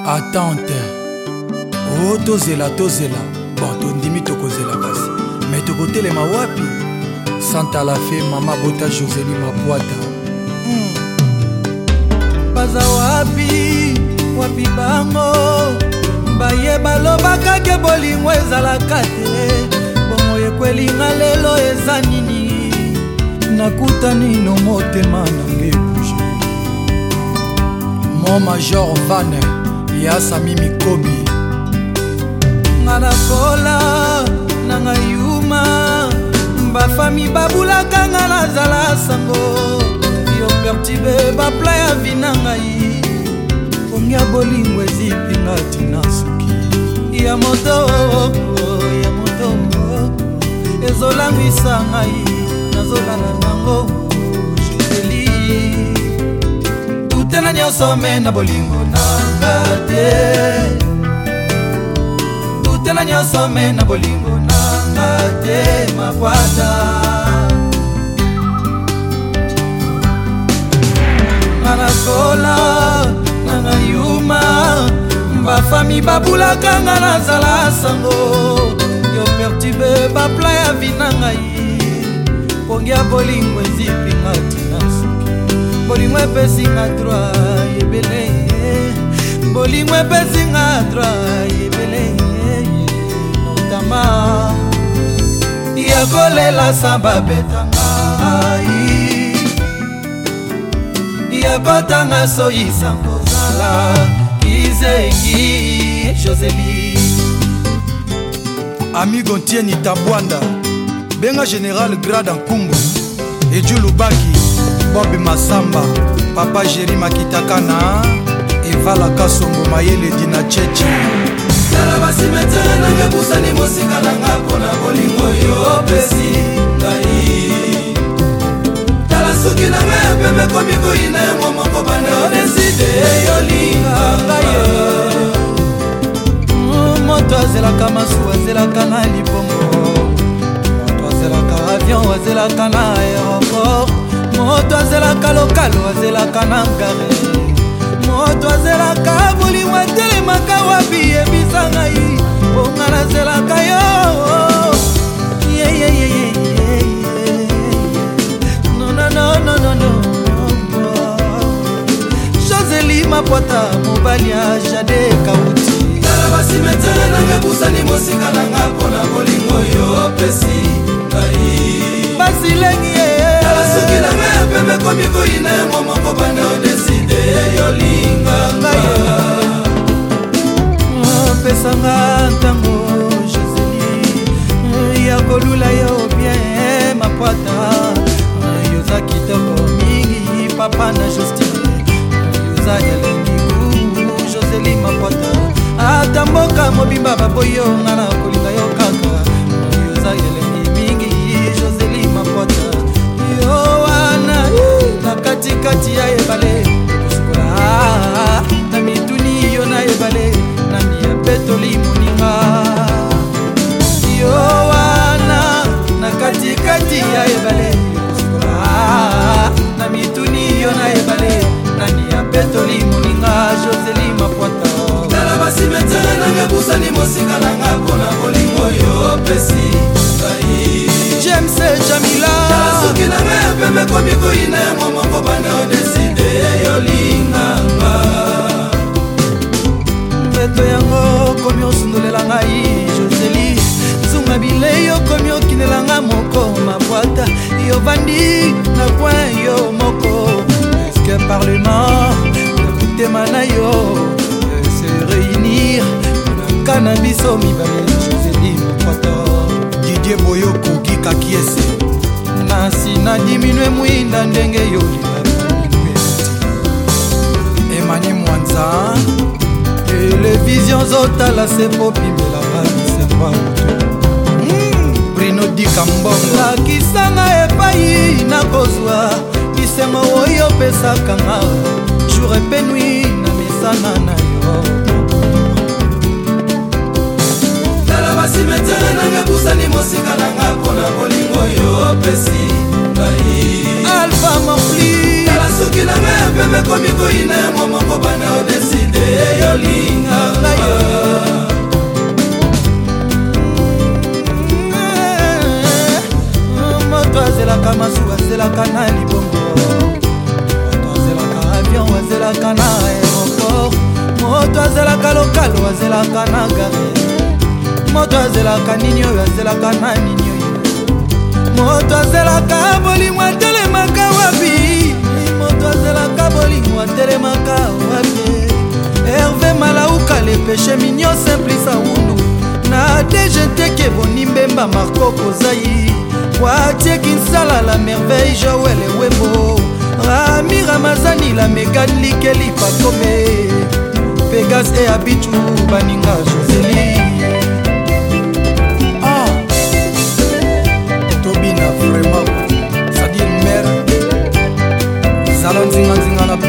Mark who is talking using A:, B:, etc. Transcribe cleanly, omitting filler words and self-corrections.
A: Attente. Oh, tozela. Bon, tondimi tokozela kasi. Mais tokotelema wapi? Santa la fe, mama bota Josélie Mapwata.
B: Baza wapi bango baye balobaka ke bolingo ezalaka te. Bongo ekwelinga lelo eza nini? Nakutani no motema nange bouge.
A: Mon major Vane Yasa Mimi Kobi.
B: Ngana kola nanga yuma bafami babulaka nga nazala sango. Yo pertibe bapla ya vinangai ongia bolingo ezipinga tina suki ya moto ezolangwisa ngai nazolala nango Josélie. Tutela nyonso me na bolingo nanga te. Tutela nyonso me na bolingo nanga te Mapwata. Nanakola nanga yuma bafami babulaka nga nazala sango. Yo pertibe bapla ya vinangai pongia bolingo ezipinga tina suki. Bolingo epesinga droit yebele. Bolingo epesinga droit yebele. Notama yakolela samba betangai yakotanga soyisa kozala kizengi Josélie.
A: Amigo Ntieni Tabwanda Benga Général Grade Nkumbu Eju Lubaki Bob Masamba Papa Jéri Makitakana Evala Kasongo Mayele Dina Chechi.
B: Tala basimetere nange busani mosika nanga pona bolingo yo pesi ngai. Tala suki nanga pembe komiko ina yango moko bande odeside yolinga ngai. Moto azelaka masu azelaka na libongo. Moto azelaka avion azelaka na aéroport. Moto azelaka lokalo azelaka na ngare. Moto azelaka bolingo atelemaka wapi yebisa ngai. Bonga nazelaka yo no. Josélie Mapwata mobali ya Jade Kauti. Tala basimetere nange busani mosika nanga pona bolingo yo pesi ngai. Basilengi tala suki nanga pembe komiko ina yango moko bande odeside yolinga ngai. Pesanga ntango Josélie ya kolula yo bien Mapwata. Yoza kitoko mingi papa na Justine. Yoza yalengi Josélie Mapwata. Ata mboka mobimba baboyo ngana kolinga yo kaka. Yoza yalengi mingi Josélie Mapwata. Yo wana na katikati ya ebale kosukola na mituni yo na ebale na miya petoli moninga. Yo wana na katikati ya ebale kosukola na mituni yo na ebale na miya petoli moninga. Josélie Mapwata. Tala basimetere nange busani mosika nanga pona bolingo yo pesi ngai. James Jamila tala suki nanga pembe komiko ina yango moko bande odeside yolinga nga. Mbeto yango komi osundolela ngai Josélie. Zunga bileyo komi okinelanga moko Mapwata. Yo vandi na coin yo moko. Eske parlement na motema na yo se réunir na kanabiso mibale Josélie Mapwata.
A: Didier Boyoko Kika Kiese
B: nasi na diminue mwinda ndenge yo
A: Emani Mwanza.
B: Television zotala sepo pimelanga bisemba
A: Bruno Dika Mbongo.
B: lakisanga epai nakozwa bisengo oyo pesaka nga jour epe nuit na misana na yo. Tala basimetere nange busani mosika nanga pona bolingo yo pesi ngai. Alpha Morfli tala suki nanga pembe komiko ina yango moko bande odeside eyolinga ngayo moto azelaka masuka azelaka na libongo moto azelaka avion azelaka na aéroport moto azelaka lokalo azelaka na gare moto azelaka nini oyo azelaka na nini oyo moto azelaka bolingo atelemaka wapi moto azelaka bolingo atelemaka wapi Hervé Malauka le péché mignon simplice aundu na DGT Bonimbemba Marco Kozai Watie Kinsala la merveille Joël Wembo Rami Ramazani la Megan Likeli Pakome Pegas et Abitu Baninga Joseli
A: Tobina vraiment Sadine mère Salon zinga zinga na